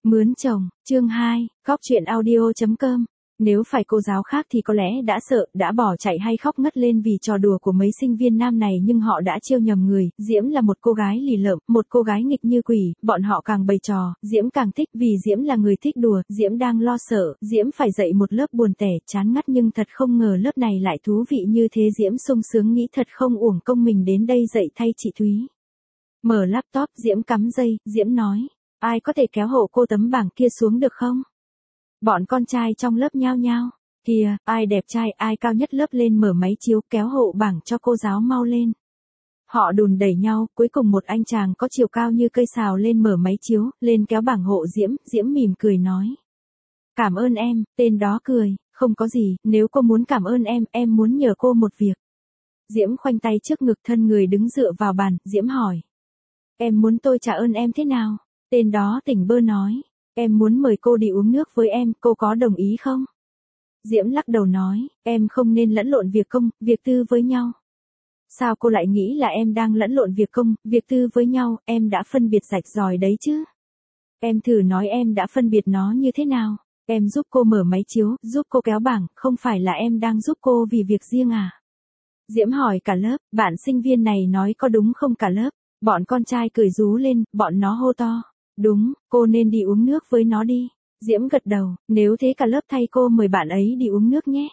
Mướn chồng, chương 2, góc chuyện audio.com. Nếu phải cô giáo khác thì có lẽ đã sợ, đã bỏ chạy hay khóc ngất lên vì trò đùa của mấy sinh viên nam này, nhưng họ đã chiêu nhầm người. Diễm là một cô gái lì lợm, một cô gái nghịch như quỷ, bọn họ càng bày trò, Diễm càng thích vì Diễm là người thích đùa. Diễm đang lo sợ, Diễm phải dạy một lớp buồn tẻ, chán ngắt, nhưng thật không ngờ lớp này lại thú vị như thế. Diễm sung sướng nghĩ thật không uổng công mình đến đây dạy thay chị Thúy. Mở laptop, Diễm cắm dây, Diễm nói. Ai có thể kéo hộ cô tấm bảng kia xuống được không? Bọn con trai trong lớp nhao nhao. Kìa, ai đẹp trai, ai cao nhất lớp lên mở máy chiếu, kéo hộ bảng cho cô giáo mau lên. Họ đùn đẩy nhau, cuối cùng một anh chàng có chiều cao như cây sào lên mở máy chiếu, lên kéo bảng hộ Diễm. Diễm mỉm cười nói. Cảm ơn em, tên đó cười, không có gì, nếu cô muốn cảm ơn em muốn nhờ cô một việc. Diễm khoanh tay trước ngực, thân người đứng dựa vào bàn. Diễm hỏi. Em muốn tôi trả ơn em thế nào? Tên đó tỉnh bơ nói. Em muốn mời cô đi uống nước với em, cô có đồng ý không? Diễm lắc đầu nói, em không nên lẫn lộn việc công, việc tư với nhau. Sao cô lại nghĩ là em đang lẫn lộn việc công, việc tư với nhau, em đã phân biệt rạch ròi đấy chứ? Em thử nói em đã phân biệt nó như thế nào? Em giúp cô mở máy chiếu, giúp cô kéo bảng, không phải là em đang giúp cô vì việc riêng à? Diễm hỏi cả lớp, bạn sinh viên này nói có đúng không cả lớp? Bọn con trai cười rú lên, bọn nó hô to. Đúng, cô nên đi uống nước với nó đi. Diễm gật đầu, nếu thế cả lớp thay cô mời bạn ấy đi uống nước nhé.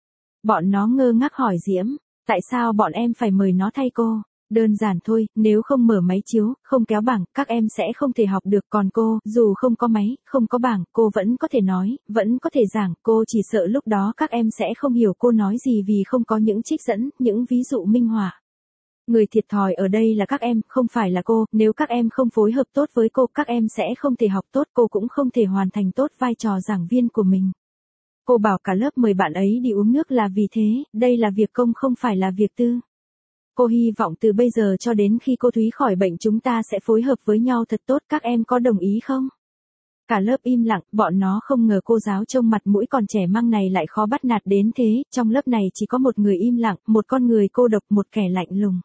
Bọn nó ngơ ngác hỏi Diễm, tại sao bọn em phải mời nó thay cô? Đơn giản thôi, nếu không mở máy chiếu, không kéo bảng, các em sẽ không thể học được. Còn cô, dù không có máy, không có bảng, cô vẫn có thể nói, vẫn có thể giảng. Cô chỉ sợ lúc đó các em sẽ không hiểu cô nói gì vì không có những trích dẫn, những ví dụ minh họa. Người thiệt thòi ở đây là các em, không phải là cô. Nếu các em không phối hợp tốt với cô, các em sẽ không thể học tốt, cô cũng không thể hoàn thành tốt vai trò giảng viên của mình. Cô bảo cả lớp mời bạn ấy đi uống nước là vì thế, đây là việc công không phải là việc tư. Cô hy vọng từ bây giờ cho đến khi cô Thúy khỏi bệnh chúng ta sẽ phối hợp với nhau thật tốt, các em có đồng ý không? Cả lớp im lặng, bọn nó không ngờ cô giáo trông mặt mũi còn trẻ măng này lại khó bắt nạt đến thế. Trong lớp này chỉ có một người im lặng, một con người cô độc, một kẻ lạnh lùng.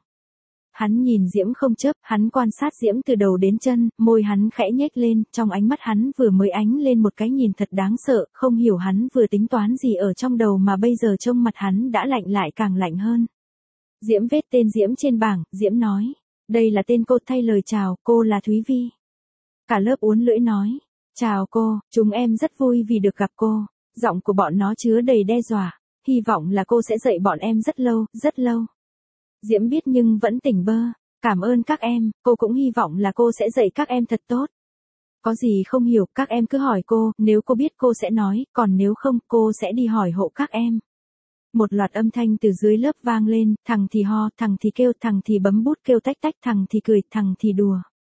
Hắn nhìn Diễm không chớp, hắn quan sát Diễm từ đầu đến chân, môi hắn khẽ nhếch lên, trong ánh mắt hắn vừa mới ánh lên một cái nhìn thật đáng sợ, không hiểu hắn vừa tính toán gì ở trong đầu mà bây giờ trông mặt hắn đã lạnh lại càng lạnh hơn. Diễm viết tên Diễm trên bảng, Diễm nói, đây là tên cô, thay lời chào, cô là Thúy Vi. Cả lớp uốn lưỡi nói, chào cô, chúng em rất vui vì được gặp cô. Giọng của bọn nó chứa đầy đe dọa, hy vọng là cô sẽ dạy bọn em rất lâu, rất lâu. Diễm biết nhưng vẫn tỉnh bơ. Cảm ơn các em, cô cũng hy vọng là cô sẽ dạy các em thật tốt. Có gì không hiểu, các em cứ hỏi cô, nếu cô biết cô sẽ nói, còn nếu không, cô sẽ đi hỏi hộ các em. Một loạt âm thanh từ dưới lớp vang lên, thằng thì ho, thằng thì kêu, thằng thì bấm bút kêu tách tách, thằng thì cười, thằng thì đùa.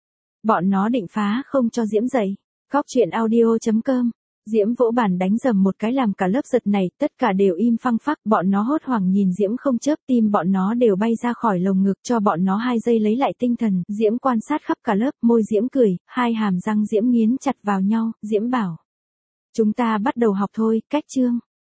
Bọn nó định phá không cho Diễm dạy. Góc chuyện audio.com. Diễm vỗ bàn đánh dầm một cái làm cả lớp giật này, tất cả đều im phăng phắc, bọn nó hốt hoảng nhìn Diễm không chớp, tim bọn nó đều bay ra khỏi lồng ngực, cho bọn nó 2 giây lấy lại tinh thần. Diễm quan sát khắp cả lớp, môi Diễm cười, hai hàm răng Diễm nghiến chặt vào nhau. Diễm bảo, chúng ta bắt đầu học thôi, cách chương.